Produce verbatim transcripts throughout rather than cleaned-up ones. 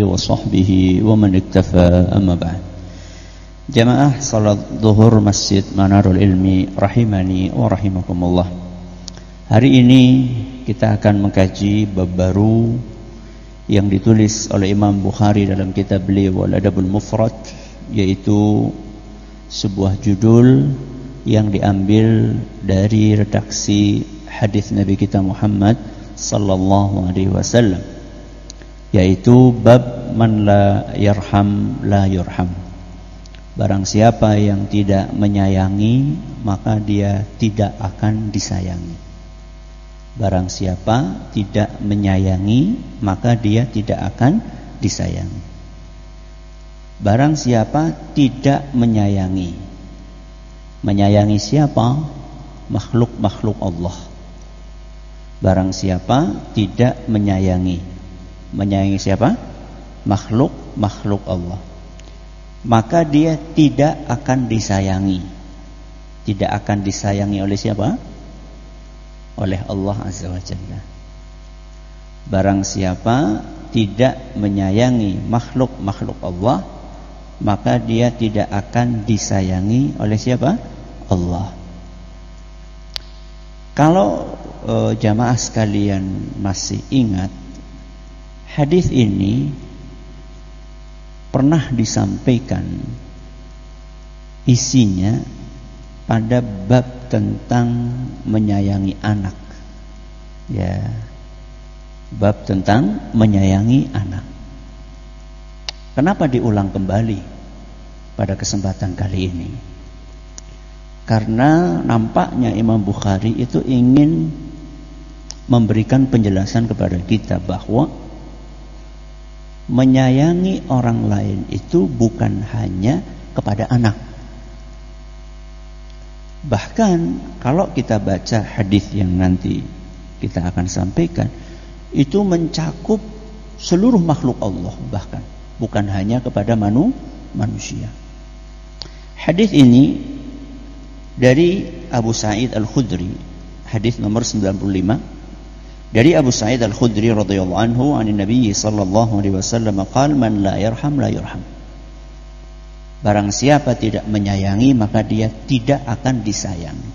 wa sahbihi wa man iktafa, amma ba'd. Jamaah salat zuhur Masjid Manarul Ilmi rahimani wa rahimakumullah. Hari ini kita akan mengkaji bab baru yang ditulis oleh Imam Bukhari dalam kitab beliau Al-Adabul Mufrad, yaitu sebuah judul yang diambil dari redaksi hadis Nabi kita Muhammad sallallahu alaihi wasallam, yaitu bab man la yarham la yurham. Barang siapa yang tidak menyayangi, maka dia tidak akan disayangi. Barang siapa tidak menyayangi, maka dia tidak akan disayangi. Barang siapa tidak menyayangi, menyayangi siapa? Makhluk-makhluk Allah. Barang siapa tidak menyayangi, menyayangi siapa? Makhluk-makhluk Allah, maka dia tidak akan disayangi. Tidak akan disayangi oleh siapa? Oleh Allah Azza wa Jalla. Barang siapa tidak menyayangi makhluk-makhluk Allah, maka dia tidak akan disayangi oleh siapa? Allah. Kalau e, jamaah sekalian masih ingat, hadis ini pernah disampaikan isinya pada bab tentang menyayangi anak. Ya, bab tentang menyayangi anak. Kenapa diulang kembali pada kesempatan kali ini? Karena nampaknya Imam Bukhari itu ingin memberikan penjelasan kepada kita bahwa menyayangi orang lain itu bukan hanya kepada anak. Bahkan kalau kita baca hadis yang nanti kita akan sampaikan, itu mencakup seluruh makhluk Allah, bahkan bukan hanya kepada manu, manusia. Hadis ini dari Abu Sa'id Al-Khudri, hadis nomor sembilan puluh lima. Dari Abu Sa'id Al-Khudri radhiyallahu anhu, an Nabi sallallahu alaihi wasallam qala man la yarham la yurham. Barang siapa tidak menyayangi, maka dia tidak akan disayangi.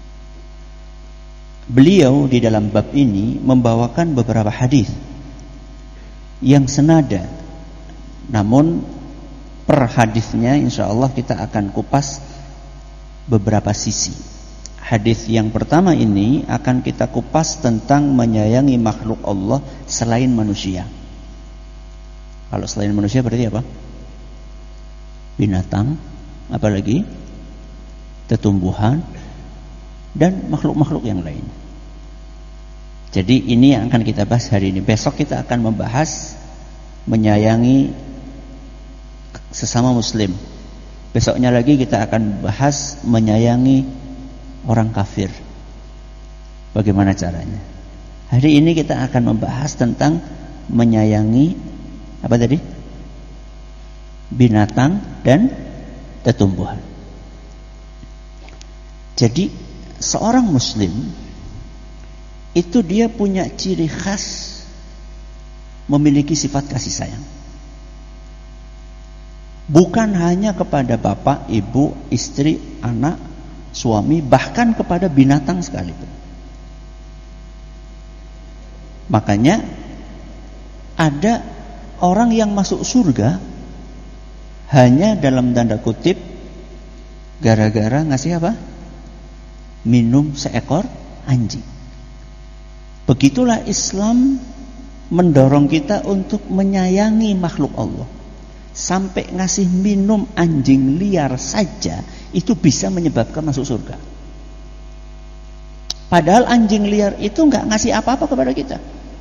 Beliau di dalam bab ini membawakan beberapa hadis yang senada, namun per hadisnya insyaallah kita akan kupas beberapa sisi. Hadis yang pertama ini akan kita kupas tentang menyayangi makhluk Allah selain manusia. Kalau selain manusia berarti apa? Binatang, apalagi tetumbuhan dan makhluk-makhluk yang lain. Jadi ini yang akan kita bahas hari ini. Besok kita akan membahas menyayangi sesama muslim. Besoknya lagi kita akan bahas menyayangi orang kafir. Bagaimana caranya? Hari ini kita akan membahas tentang menyayangi apa tadi? Binatang dan tetumbuhan. Jadi seorang muslim itu dia punya ciri khas memiliki sifat kasih sayang. Bukan hanya kepada bapak, ibu, istri, anak, suami, bahkan kepada binatang sekalipun. Makanya ada orang yang masuk surga hanya dalam tanda kutip gara-gara ngasih apa? Minum seekor anjing. Begitulah Islam mendorong kita untuk menyayangi makhluk Allah. Sampai ngasih minum anjing liar saja itu bisa menyebabkan masuk surga. Padahal anjing liar itu enggak ngasih apa-apa kepada kita.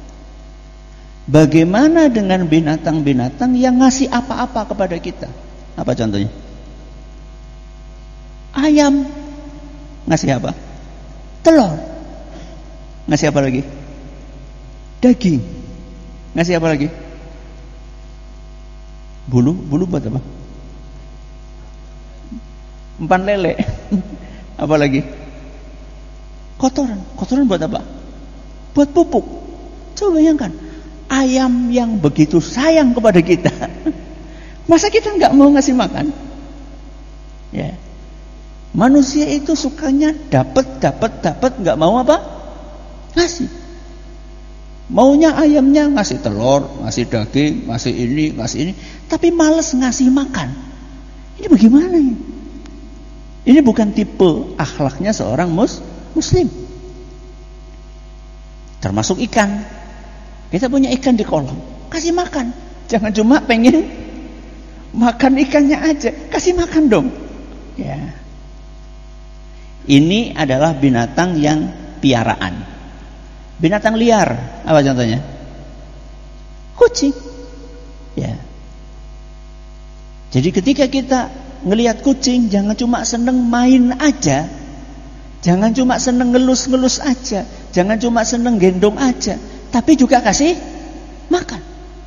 Bagaimana dengan binatang-binatang yang ngasih apa-apa kepada kita? Apa contohnya? Ayam ngasih apa? Telur. Ngasih apa lagi? Daging. Ngasih apa lagi? Bulu. Bulu buat apa? Umpan lele. Apa lagi? Kotoran. Kotoran buat apa? Buat pupuk. Coba bayangkan, ayam yang begitu sayang kepada kita, masa kita nggak mau ngasih makan? Ya, manusia itu sukanya dapat, dapat, dapat, nggak mau apa? Ngasih. Maunya ayamnya ngasih telur, ngasih daging, ngasih ini, ngasih ini, tapi males ngasih makan. Ini bagaimana ini? Ini bukan tipe akhlaknya seorang mus muslim. Termasuk ikan. Kita punya ikan di kolam, kasih makan. Jangan cuma pengen makan ikannya aja, kasih makan dong. Ya. Ini adalah binatang yang piaraan. Binatang liar, apa contohnya? Kucing. Ya. Jadi ketika kita ngelihat kucing, jangan cuma seneng main aja, jangan cuma seneng ngelus-ngelus aja, jangan cuma seneng gendong aja, tapi juga kasih makan.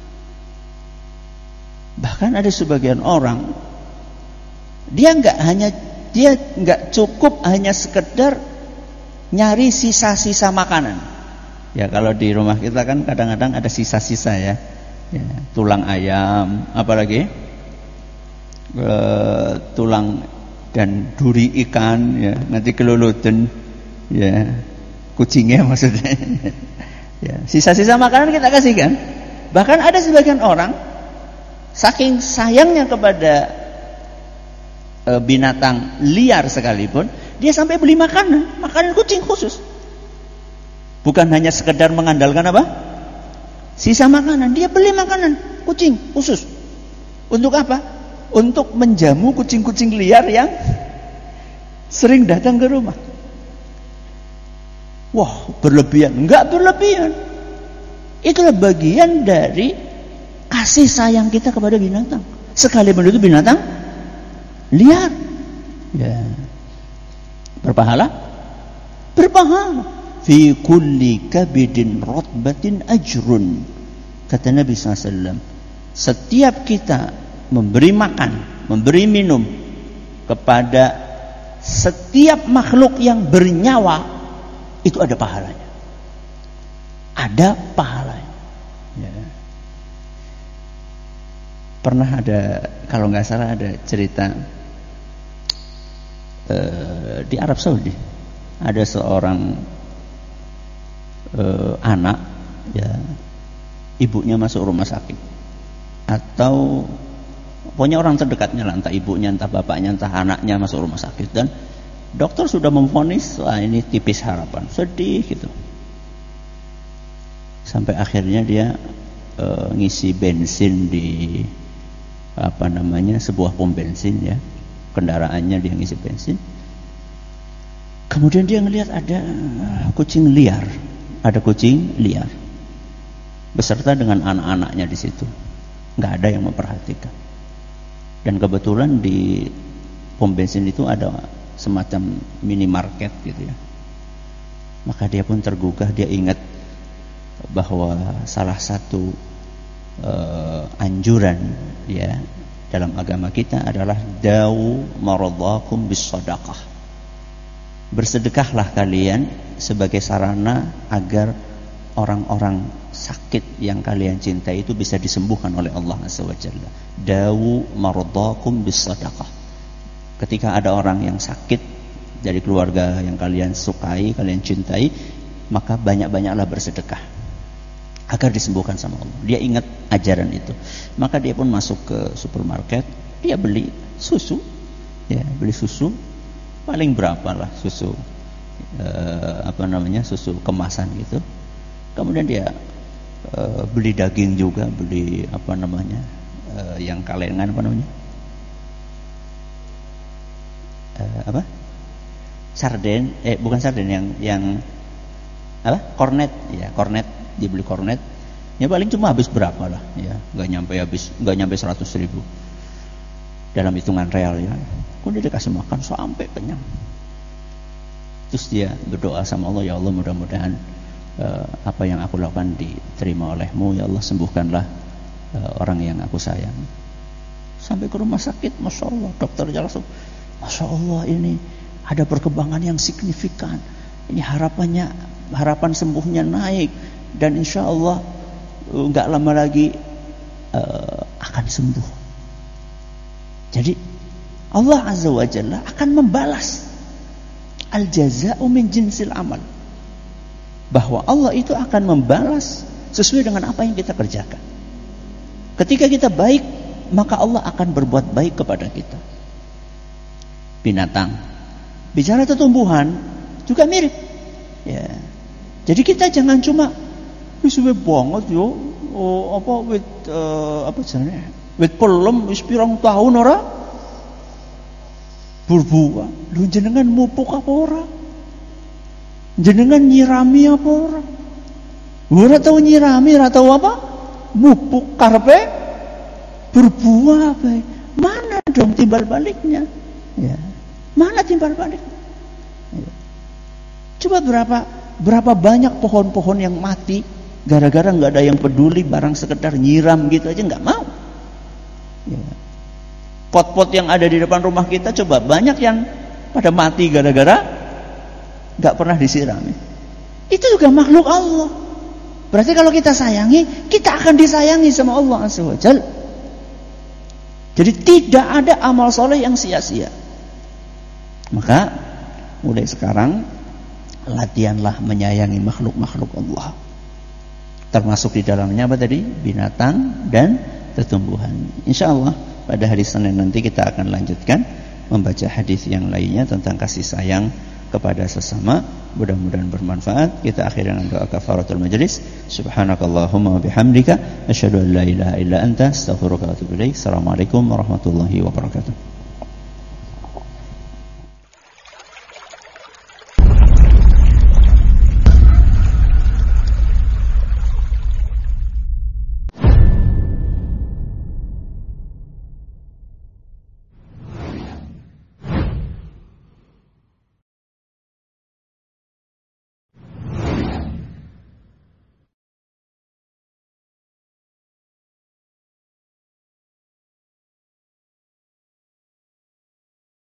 Bahkan ada sebagian orang, dia nggak hanya dia nggak cukup hanya sekedar nyari sisa-sisa makanan. Ya kalau di rumah kita kan kadang-kadang ada sisa-sisa ya, ya tulang ayam, apalagi e, tulang dan duri ikan, ya nanti kelulutan, ya kucingnya maksudnya. Ya, sisa-sisa makanan kita kasihkan. Bahkan ada sebagian orang saking sayangnya kepada e, binatang liar sekalipun, dia sampai beli makanan, makanan kucing khusus. Bukan hanya sekedar mengandalkan apa? Sisa makanan, dia beli makanan kucing khusus. Untuk apa? Untuk menjamu kucing-kucing liar yang sering datang ke rumah. Wah, berlebihan. Enggak berlebihan. Itulah bagian dari kasih sayang kita kepada binatang. Sekalipun itu binatang liar. Ya. Berpahala? Berpahala. Fi kulli kabidin rotbatin ajrun. Kata Nabi sallallahu alaihi wasallam, setiap kita memberi makan, memberi minum kepada setiap makhluk yang bernyawa, itu ada pahalanya. Ada pahalanya. Ya. Pernah ada, kalau nggak salah ada cerita uh, di Arab Saudi, ada seorang uh, anak, ya, ibunya masuk rumah sakit, atau pokoknya orang terdekatnya lah, entah ibunya, entah bapaknya, entah anaknya masuk rumah sakit, dan dokter sudah memvonis, wah ini tipis harapan, sedih gitu. Sampai akhirnya dia e, ngisi bensin di apa namanya sebuah pom bensin, ya, kendaraannya dia ngisi bensin. Kemudian dia ngelihat ada kucing liar, ada kucing liar beserta dengan anak-anaknya di situ, nggak ada yang memperhatikan. Dan kebetulan di pom bensin itu ada semacam minimarket gitu ya. Maka dia pun tergugah, dia ingat bahwa salah satu uh, anjuran, ya, dalam agama kita adalah dawu maradhakum bisadaqah. Bersedekahlah kalian sebagai sarana agar orang-orang sakit yang kalian cintai itu bisa disembuhkan oleh Allah Azza wa Jalla. Dawu maradhakum bisadaqah. Ketika ada orang yang sakit dari keluarga yang kalian sukai, kalian cintai, maka banyak-banyaklah bersedekah agar disembuhkan sama Allah. Dia ingat ajaran itu. Maka dia pun masuk ke supermarket, dia beli susu, ya, beli susu paling berapa lah susu eh, apa namanya susu kemasan gitu. Kemudian dia eh, beli daging juga, beli apa namanya eh, yang kalengan apa namanya eh, apa sarden, eh bukan sarden, yang yang apa kornet, ya kornet, dia beli kornet, ya paling cuma habis berapa lah, ya nggak nyampe habis, nggak nyampe seratus ribu dalam hitungan real, ya. Kemudian dia kasih makan sampai kenyang. Terus dia berdoa sama Allah, ya Allah mudah-mudahan uh, apa yang aku lakukan diterima olehmu, ya Allah sembuhkanlah uh, orang yang aku sayang. Sampai ke rumah sakit, masya Allah, dokternya langsung, masya Allah ini ada perkembangan yang signifikan. Ini harapannya, harapan sembuhnya naik, dan insya Allah enggak lama lagi uh, akan sembuh. Jadi Allah Azza wa Jalla akan membalas. Al-jaza'u min jinsil amal. Bahwa Allah itu akan membalas sesuai dengan apa yang kita kerjakan. Ketika kita baik, maka Allah akan berbuat baik kepada kita. Binatang, bicara tumbuhan juga mirip. Ya. Jadi kita jangan cuma wis suwe banget yo, oh, apa wit uh, apa jenenge? Wit pelem wis pirang tahun ora berbuah. Lu jenengan mupuk apa ora? Jenengan nyirami apa ora? Ora tau nyirami, ora tau apa? Mupuk karepe berbuah apa? Mana dong timbal baliknya? Ya. Mana timbal balik? Ya. Coba berapa berapa banyak pohon-pohon yang mati gara-gara nggak ada yang peduli, barang sekedar nyiram gitu aja nggak mau. Ya. Pot-pot yang ada di depan rumah kita coba banyak yang pada mati gara-gara nggak pernah disirami. Itu juga makhluk Allah. Berarti kalau kita sayangi, kita akan disayangi sama Allah Azza wa Jalla. Jadi tidak ada amal soleh yang sia-sia. Maka mulai sekarang latihanlah menyayangi makhluk-makhluk Allah. Termasuk di dalamnya apa tadi? Binatang dan tumbuhan. Insyaallah pada hari Senin nanti kita akan lanjutkan membaca hadis yang lainnya tentang kasih sayang kepada sesama. Mudah-mudahan bermanfaat. Kita akhiri dengan doa kafaratul majlis. Subhanakallahumma wa bihamdika asyhadu an la ilaha illa anta astaghfiruka wa atubu ilaik. Assalamualaikum warahmatullahi wabarakatuh.